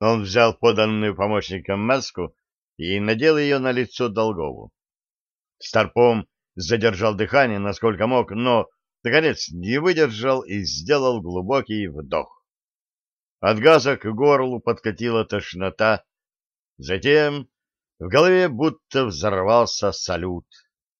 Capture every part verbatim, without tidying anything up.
Он взял поданную помощником маску и надел ее на лицо Долгову. Старпом задержал дыхание, насколько мог, но, наконец, не выдержал и сделал глубокий вдох. От газа к горлу подкатила тошнота. Затем в голове будто взорвался салют.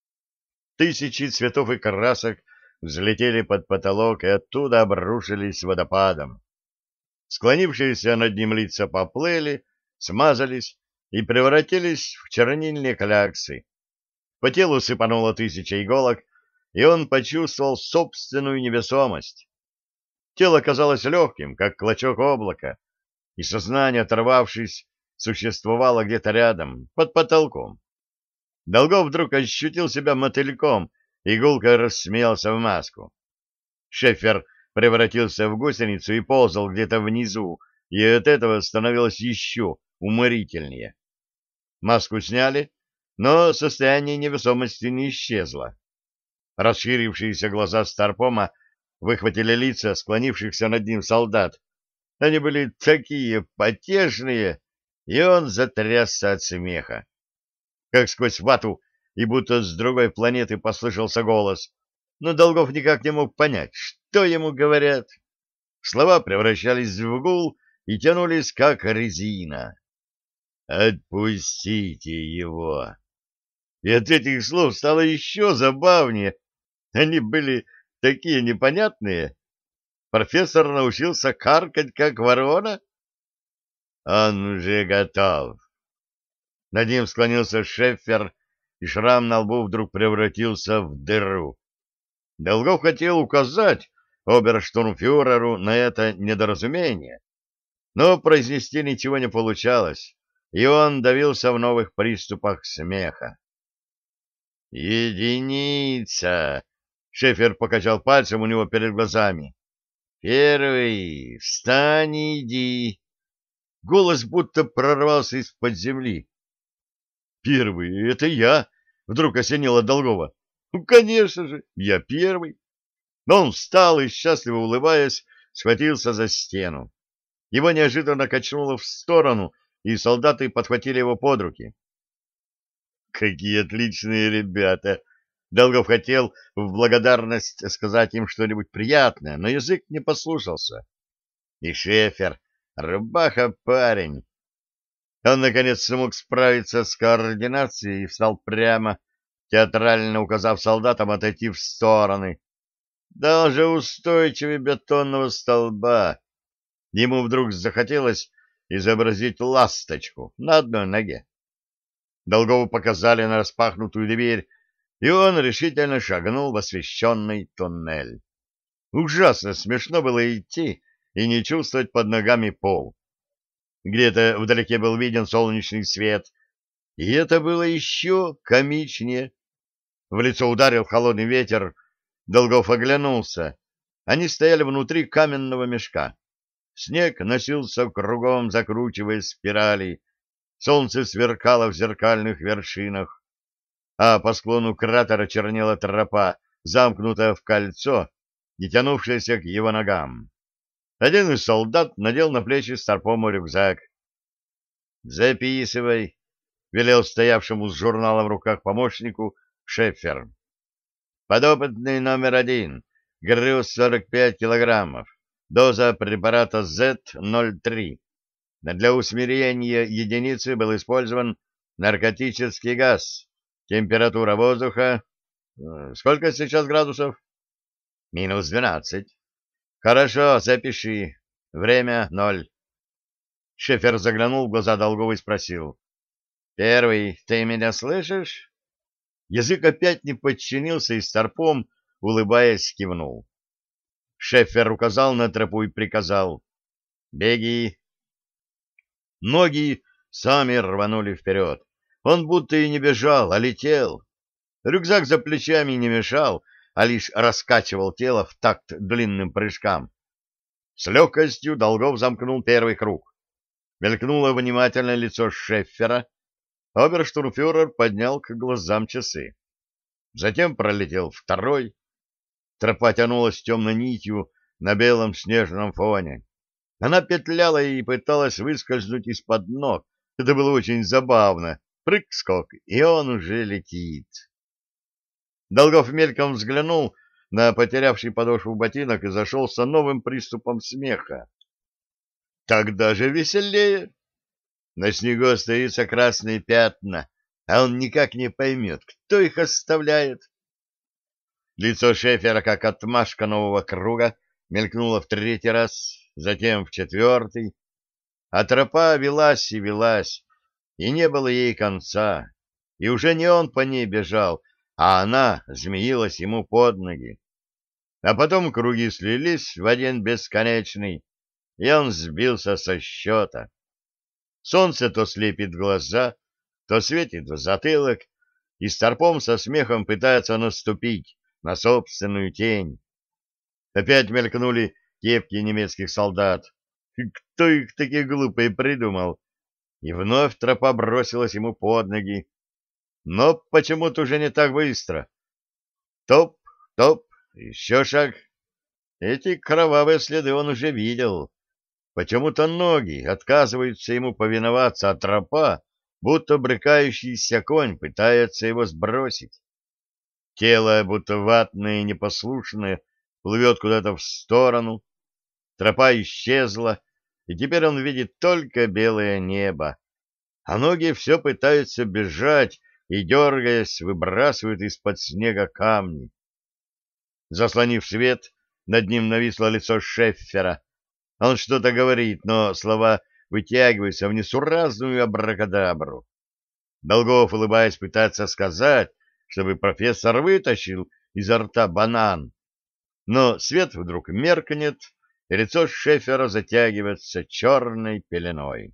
Тысячи цветов и красок взлетели под потолок и оттуда обрушились водопадом. Склонившиеся над ним лица поплыли, смазались и превратились в чернильные кляксы. По телу сыпануло тысяча иголок, и он почувствовал собственную невесомость. Тело казалось легким, как клочок облака, и сознание, оторвавшись, существовало где-то рядом, под потолком. Долгов вдруг ощутил себя мотыльком и гулко рассмеялся в маску. Шефер превратился в гусеницу и ползал где-то внизу, и от этого становилось еще уморительнее. Маску сняли, но состояние невесомости не исчезло. Расширившиеся глаза Старпома выхватили лица склонившихся над ним солдат. Они были такие потешные, и он затрясся от смеха. Как сквозь вату и будто с другой планеты послышался голос, но Долгов никак не мог понять, что ему говорят. Слова превращались в гул и тянулись, как резина. «Отпустите его!» И от этих слов стало еще забавнее. Они были такие непонятные. Профессор научился каркать, как ворона. Он уже готов. Над ним склонился Шеффер, и шрам на лбу вдруг превратился в дыру. Долгов хотел указать оберштурмфюреру на это недоразумение, но произнести ничего не получалось, и он давился в новых приступах смеха. «Единица!» — Шефер покачал пальцем у него перед глазами. «Первый! Встань и иди!» Голос будто прорвался из-под земли. «Первый! Это я!» — вдруг осенило Долгова. «Ну, конечно же, я первый!» Но он встал и, счастливо улыбаясь, схватился за стену. Его неожиданно качнуло в сторону, и солдаты подхватили его под руки. «Какие отличные ребята!» Долгов хотел в благодарность сказать им что-нибудь приятное, но язык не послушался. И Шефер, рубаха-парень. Он, наконец, смог справиться с координацией и встал прямо, театрально указав солдатам отойти в стороны. Даже устойчивее бетонного столба. Ему вдруг захотелось изобразить ласточку на одной ноге. Долгову показали на распахнутую дверь, и он решительно шагнул в освещенный туннель. Ужасно смешно было идти и не чувствовать под ногами пол. Где-то вдалеке был виден солнечный свет, и это было еще комичнее. В лицо ударил холодный ветер. Долгов оглянулся. Они стояли внутри каменного мешка. Снег носился кругом, закручивая спирали. Солнце сверкало в зеркальных вершинах, а по склону кратера чернела тропа, замкнутая в кольцо и тянувшаяся к его ногам. Один из солдат надел на плечи Старпому рюкзак. «Записывай», — велел стоявшему с журналом в руках помощнику Шеффер. «Подопытный номер один, груз сорок пять килограммов, доза препарата зет ноль три. Для усмирения единицы был использован наркотический газ. Температура воздуха... Сколько сейчас градусов? Минус двенадцать. Хорошо, запиши. Время ноль. Шефер заглянул в глаза Долгова и спросил. Первый, ты меня слышишь? Язык опять не подчинился, и Старпом, улыбаясь, кивнул. Шефер указал на тропу и приказал. Беги. Ноги сами рванули вперед. Он будто и не бежал, а летел. Рюкзак за плечами не мешал, а лишь раскачивал тело в такт длинным прыжкам. С легкостью Долгов замкнул первый круг. Мелькнуло внимательное лицо Шеффера. Оберштурмфюрер поднял к глазам часы. Затем пролетел второй. Тропа тянулась темной нитью на белом снежном фоне. Она петляла и пыталась выскользнуть из-под ног. Это было очень забавно. Прыг-скок, и он уже летит. Долгов мельком взглянул на потерявший подошву ботинок и зашелся новым приступом смеха. Тогда же веселее. На снегу остаются красные пятна, а он никак не поймет, кто их оставляет. Лицо Шефера, как отмашка нового круга, мелькнуло в третий раз, затем в четвертый, а тропа велась и велась, и не было ей конца, и уже не он по ней бежал, а она змеилась ему под ноги. А потом круги слились в один бесконечный, и он сбился со счета. Солнце то слепит глаза, то светит в затылок, и старпом со смехом пытается наступить на собственную тень. Опять мелькнули кепки немецких солдат. И кто их такие глупые придумал? И вновь тропа бросилась ему под ноги. Но почему-то уже не так быстро. Топ, топ, еще шаг. Эти кровавые следы он уже видел. Почему-то ноги отказываются ему повиноваться, а тропа, будто брыкающийся конь, пытается его сбросить. Тело, будто ватное и непослушное, плывет куда-то в сторону. Тропа исчезла, и теперь он видит только белое небо. А ноги все пытаются бежать и, дергаясь, выбрасывают из-под снега камни. Заслонив свет, над ним нависло лицо Шеффера. Он что-то говорит, но слова вытягиваются в несуразную абракадабру. Долгов, улыбаясь, пытается сказать, чтобы профессор вытащил изо рта банан. Но свет вдруг меркнет, и лицо Шеффера затягивается черной пеленой.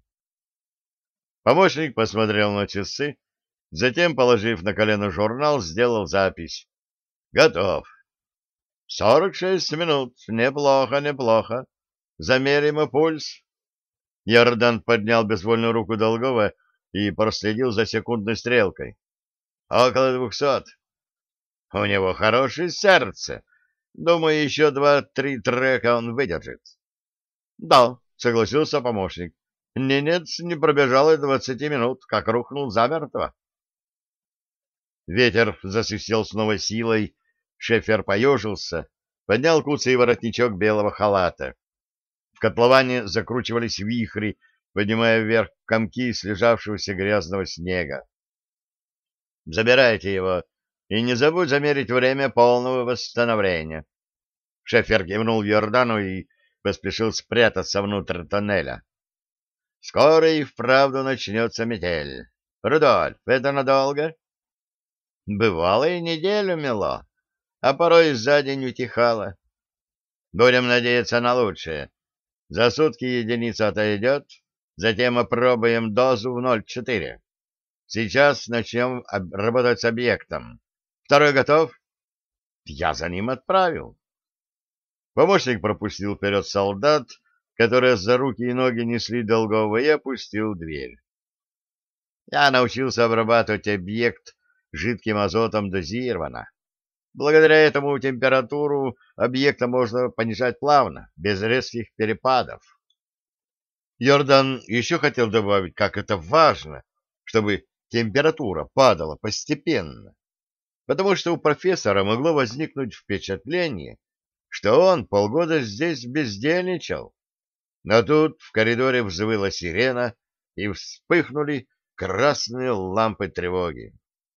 Помощник посмотрел на часы, затем, положив на колено журнал, сделал запись. Готов. Сорок шесть минут. Неплохо, неплохо. Замерим пульс. Йордан поднял безвольную руку Долгова и проследил за секундной стрелкой. Около двухсот. У него хорошее сердце. Думаю, еще два-три трека он выдержит. Да, согласился помощник. Ненец не пробежал и двадцати минут, как рухнул замертво. Ветер засвистел с новой силой. Шефер поежился, поднял куцый воротничок белого халата. В котловане закручивались вихри, поднимая вверх комки слежавшегося грязного снега. Забирайте его и не забудь замерить время полного восстановления. Шефер кивнул Йордану и поспешил спрятаться внутрь тоннеля. Скоро и вправду начнется метель. Рудольф, это надолго? Бывало и неделю мело, а порой за день утихало. Будем надеяться на лучшее. За сутки единица отойдет, затем опробуем дозу в ноль целых четыре. Сейчас начнем работать с объектом. Второй готов? Я за ним отправил. Помощник пропустил вперед солдат, которые за руки и ноги несли Долгова, и опустил дверь. Я научился обрабатывать объект жидким азотом дозированно. Благодаря этому температуру объекта можно понижать плавно, без резких перепадов. Йордан еще хотел добавить, как это важно, чтобы температура падала постепенно, потому что у профессора могло возникнуть впечатление, что он полгода здесь бездельничал. Но тут в коридоре взвыла сирена, и вспыхнули красные лампы тревоги.